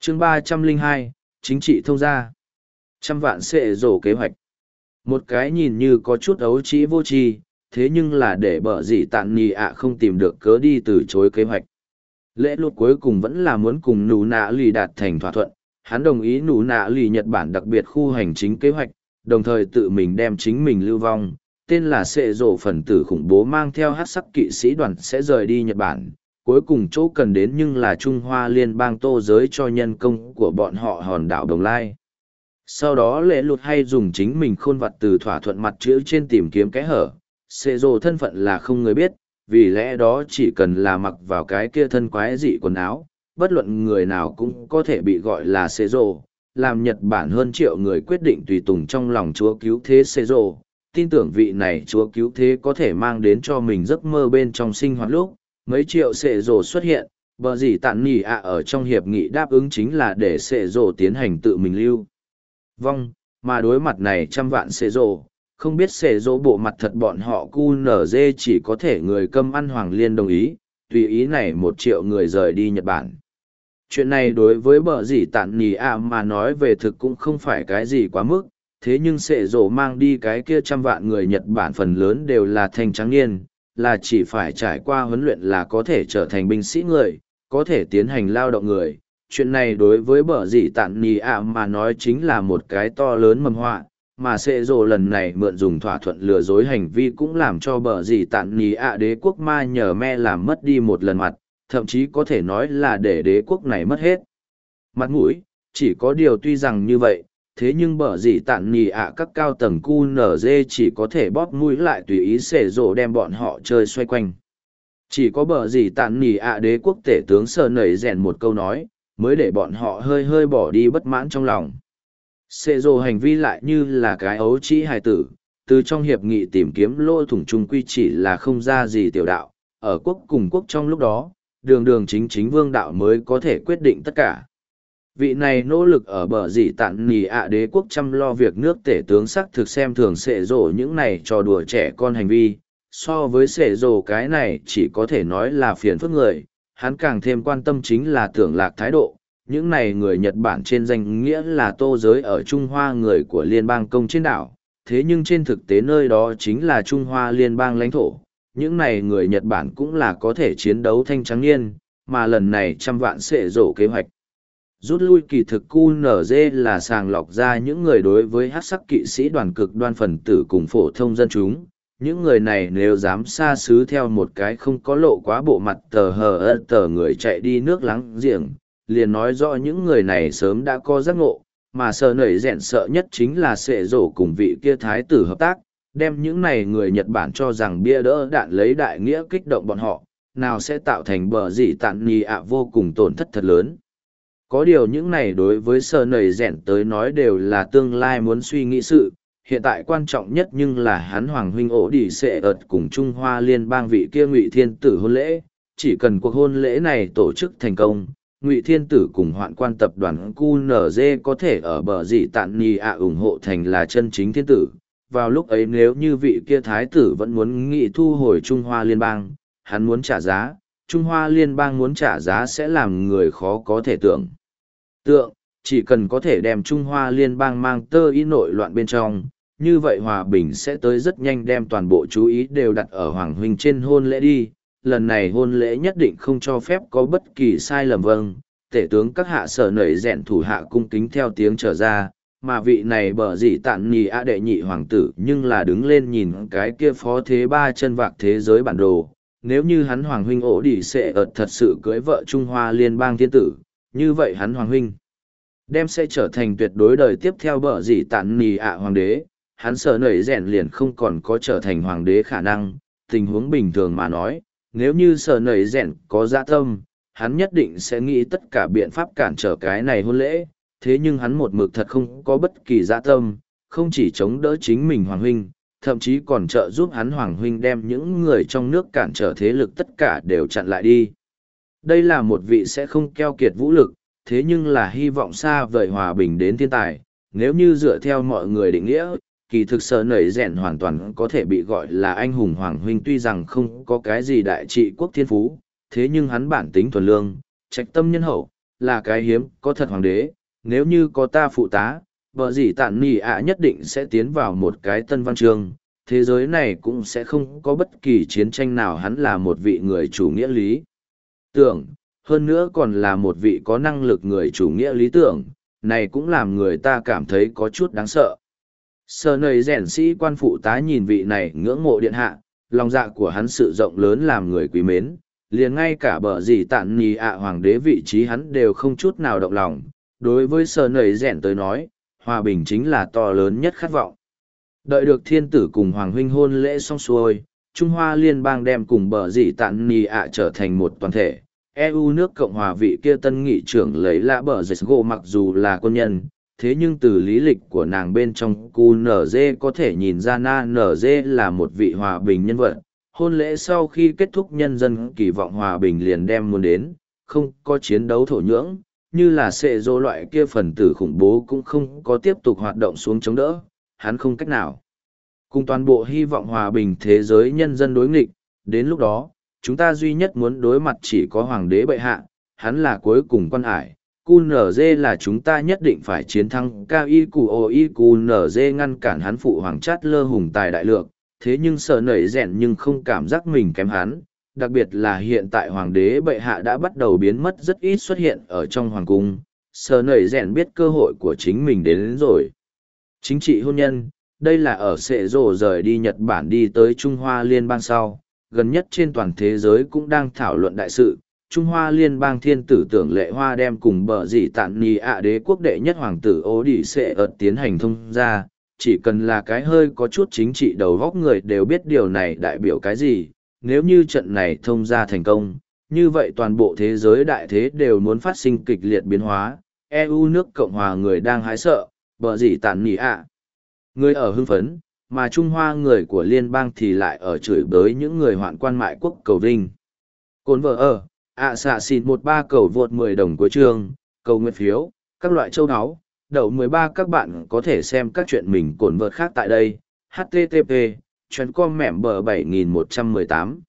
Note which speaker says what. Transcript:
Speaker 1: chương 302, chính trị thông gia. Trăm vạn xệ rổ kế hoạch. Một cái nhìn như có chút ấu trĩ vô tri, thế nhưng là để bở gì tạn nì ạ không tìm được cớ đi từ chối kế hoạch. Lễ luật cuối cùng vẫn là muốn cùng nụ nạ lì đạt thành thỏa thuận, hắn đồng ý nụ nạ lì Nhật Bản đặc biệt khu hành chính kế hoạch, đồng thời tự mình đem chính mình lưu vong, tên là xệ rổ phần tử khủng bố mang theo hát sắc kỵ sĩ đoàn sẽ rời đi Nhật Bản. Cuối cùng chỗ cần đến nhưng là Trung Hoa Liên bang tô giới cho nhân công của bọn họ hòn đảo Đồng Lai. Sau đó lễ luật hay dùng chính mình khôn vặt từ thỏa thuận mặt chữ trên tìm kiếm kẽ hở. Xệ rổ thân phận là không người biết, vì lẽ đó chỉ cần là mặc vào cái kia thân quái dị quần áo, bất luận người nào cũng có thể bị gọi là xệ rổ. Làm Nhật Bản hơn triệu người quyết định tùy tùng trong lòng chúa cứu thế xệ rổ, tin tưởng vị này chúa cứu thế có thể mang đến cho mình giấc mơ bên trong sinh hoạt lúc mấy triệu xệ rổ xuất hiện. Bờ gì tạn nỉ ạ ở trong hiệp nghị đáp ứng chính là để xệ rổ tiến hành tự mình lưu vong, mà đối mặt này trăm vạn xệ rổ, không biết xệ rổ bộ mặt thật bọn họ QNZ chỉ có thể người câm ăn Hoàng Liên đồng ý, tùy ý này 1 triệu người rời đi Nhật Bản. Chuyện này đối với bờ gì tạn nỉ ạ mà nói về thực cũng không phải cái gì quá mức, thế nhưng xệ rổ mang đi cái kia trăm vạn người Nhật Bản phần lớn đều là thanh trắng niên, là chỉ phải trải qua huấn luyện là có thể trở thành binh sĩ người, có thể tiến hành lao động người. Chuyện này đối với bờ gì tạn nỉ ạ mà nói chính là một cái to lớn mầm họa, mà xệ rổ lần này mượn dùng thỏa thuận lừa dối hành vi cũng làm cho bờ gì tạn nỉ ạ đế quốc ma nhờ me làm mất đi một lần mặt, thậm chí có thể nói là để đế quốc này mất hết mặt mũi. Chỉ có điều tuy rằng như vậy, thế nhưng bở gì tạn nỉ ạ các cao tầng QNZ chỉ có thể bóp mũi lại tùy ý xệ rổ đem bọn họ chơi xoay quanh. Chỉ có bở gì tạn nỉ ạ đế quốc tể tướng sờ nẩy rèn một câu nói, mới để bọn họ hơi hơi bỏ đi bất mãn trong lòng. Xệ rổ hành vi lại như là cái ấu trĩ hài tử, từ trong hiệp nghị tìm kiếm lỗ thủng chung quy chỉ là không ra gì tiểu đạo, ở quốc cùng quốc trong lúc đó, đường đường chính chính vương đạo mới có thể quyết định tất cả. Vị này nỗ lực ở bờ gì tạn nỉ ạ đế quốc chăm lo việc nước tể tướng sắc thực xem thường xệ rổ những này trò đùa trẻ con hành vi, so với xệ rổ cái này chỉ có thể nói là phiền phức người, hắn càng thêm quan tâm chính là tưởng lạc thái độ. Những này người Nhật Bản trên danh nghĩa là tô giới ở Trung Hoa người của liên bang công trên đảo, thế nhưng trên thực tế nơi đó chính là Trung Hoa liên bang lãnh thổ. Những này người Nhật Bản cũng là có thể chiến đấu thanh trắng niên, mà lần này trăm vạn xệ rổ kế hoạch rút lui kỳ thực QNZ là sàng lọc ra những người đối với hát sắc kỵ sĩ đoàn cực đoan phần tử cùng phổ thông dân chúng. Những người này nếu dám xa xứ theo một cái không có lộ quá bộ mặt tờ người chạy đi nước láng giềng, liền nói rõ những người này sớm đã có giác ngộ, mà sợ nảy rẽn sợ nhất chính là xệ rổ cùng vị kia thái tử hợp tác, đem những này người Nhật Bản cho rằng bia đỡ đạn lấy đại nghĩa kích động bọn họ, nào sẽ tạo thành bờ gì tạn nỉ ạ vô cùng tổn thất thật lớn. Có điều những này đối với sờ nầy rẽn tới nói đều là tương lai muốn suy nghĩ sự, hiện tại quan trọng nhất nhưng là hắn hoàng huynh ổ đi sẽ ợt cùng Trung Hoa liên bang vị kia Ngụy Thiên Tử hôn lễ, chỉ cần cuộc hôn lễ này tổ chức thành công, Ngụy Thiên Tử cùng hoạn quan tập đoàn QNZ có thể ở bờ gì tạn nỉ ạ ủng hộ thành là chân chính thiên tử. Vào lúc ấy nếu như vị kia thái tử vẫn muốn nghị thu hồi Trung Hoa liên bang, hắn muốn trả giá, Trung Hoa liên bang muốn trả giá sẽ làm người khó có thể tưởng tượng, chỉ cần có thể đem Trung Hoa liên bang mang tơ ý nội loạn bên trong, như vậy hòa bình sẽ tới rất nhanh, đem toàn bộ chú ý đều đặt ở Hoàng huynh trên hôn lễ đi. Lần này hôn lễ nhất định không cho phép có bất kỳ sai lầm. Vâng, tể tướng các hạ sở nảy rẽn thủ hạ cung kính theo tiếng trở ra, mà vị này bở gì tạn nỉ ạ đệ nhị hoàng tử nhưng là đứng lên nhìn cái kia phó thế ba chân vạc thế giới bản đồ. Nếu như hắn hoàng huynh ổ đi sẽ ợt thật sự cưới vợ Trung Hoa liên bang thiên tử, như vậy hắn hoàng huynh đem sẽ trở thành tuyệt đối đời tiếp theo bở gì tạn nỉ ạ hoàng đế, hắn sở nảy rẽn liền không còn có trở thành hoàng đế khả năng. Tình huống bình thường mà nói, nếu như sở nảy rẽn có dạ tâm, hắn nhất định sẽ nghĩ tất cả biện pháp cản trở cái này hôn lễ, thế nhưng hắn một mực thật không có bất kỳ dạ tâm, không chỉ chống đỡ chính mình hoàng huynh, thậm chí còn trợ giúp hắn hoàng huynh đem những người trong nước cản trở thế lực tất cả đều chặn lại đi. Đây là một vị sẽ không keo kiệt vũ lực, thế nhưng là hy vọng xa vời hòa bình đến thiên tài. Nếu như dựa theo mọi người định nghĩa, kỳ thực sở nảy rẽn hoàn toàn có thể bị gọi là anh hùng hoàng huynh, tuy rằng không có cái gì đại trị quốc thiên phú, thế nhưng hắn bản tính thuần lương, trạch tâm nhân hậu, là cái hiếm có thật hoàng đế, nếu như có ta phụ tá, bờ gì tản nì ạ nhất định sẽ tiến vào một cái tân văn chương, thế giới này cũng sẽ không có bất kỳ chiến tranh nào hắn là một vị người chủ nghĩa lý tưởng, hơn nữa còn là một vị có năng lực người chủ nghĩa lý tưởng, này cũng làm người ta cảm thấy có chút đáng sợ. Sờ nầy rèn sĩ quan phụ tá nhìn vị này ngưỡng mộ điện hạ, lòng dạ của hắn sự rộng lớn làm người quý mến, liền ngay cả bờ gì tản nì ạ hoàng đế vị trí hắn đều không chút nào động lòng. Đối với sờ nầy rèn tới nói, hòa bình chính là to lớn nhất khát vọng. Đợi được thiên tử cùng hoàng huynh hôn lễ xong xuôi, Trung Hoa liên bang đem cùng bờ gì tản nì ạ trở thành một toàn thể. EU nước Cộng hòa vị kia tân nghị trưởng lấy lạ bờ dệt gỗ mặc dù là quân nhân, thế nhưng từ lý lịch của nàng bên trong QNZ có thể nhìn ra NZ là một vị hòa bình nhân vật. Hôn lễ sau khi kết thúc nhân dân kỳ vọng hòa bình liền đem muốn đến, không có chiến đấu thổ nhưỡng, như là xệ dô loại kia phần tử khủng bố cũng không có tiếp tục hoạt động xuống chống đỡ, hắn không cách nào. Cùng toàn bộ hy vọng hòa bình thế giới nhân dân đối nghịch, đến lúc đó, chúng ta duy nhất muốn đối mặt chỉ có hoàng đế bệ hạ, hắn là cuối cùng quan ải. QNZ là chúng ta nhất định phải chiến thắng QNZ ngăn cản hắn phụ hoàng chát lơ hùng tài đại lược, thế nhưng sợ nảy rèn nhưng không cảm giác mình kém hắn, đặc biệt là hiện tại hoàng đế bệ hạ đã bắt đầu biến mất rất ít xuất hiện ở trong hoàng cung, sợ nảy rèn biết cơ hội của chính mình đến rồi. Chính trị hôn nhân, đây là ở Sệ Rồ rời đi Nhật Bản đi tới Trung Hoa Liên bang sau, gần nhất trên toàn thế giới cũng đang thảo luận đại sự. Trung Hoa Liên bang thiên tử tưởng lệ hoa đem cùng bờ dị tạn nì ạ đế quốc đệ nhất hoàng tử ố đỉ sệ ợt tiến hành thông ra, chỉ cần là cái hơi có chút chính trị đầu góc người đều biết điều này đại biểu cái gì, nếu như trận này thông ra thành công, như vậy toàn bộ thế giới đại thế đều muốn phát sinh kịch liệt biến hóa, EU nước Cộng hòa người đang hái sợ, bờ dị tạn nì ạ. Người ở hưng phấn, mà Trung Hoa người của liên bang thì lại ở chửi bới những người hoạn quan mại quốc cầu vinh. Cồn vợ ở, xạ xịt 13 cầu vượt 10 đồng của trường, cầu nguyện phiếu, các loại châu áo, đậu 13 các bạn có thể xem các chuyện mình cồn vợt khác tại đây, http, chuyến com mẻm bờ 7118.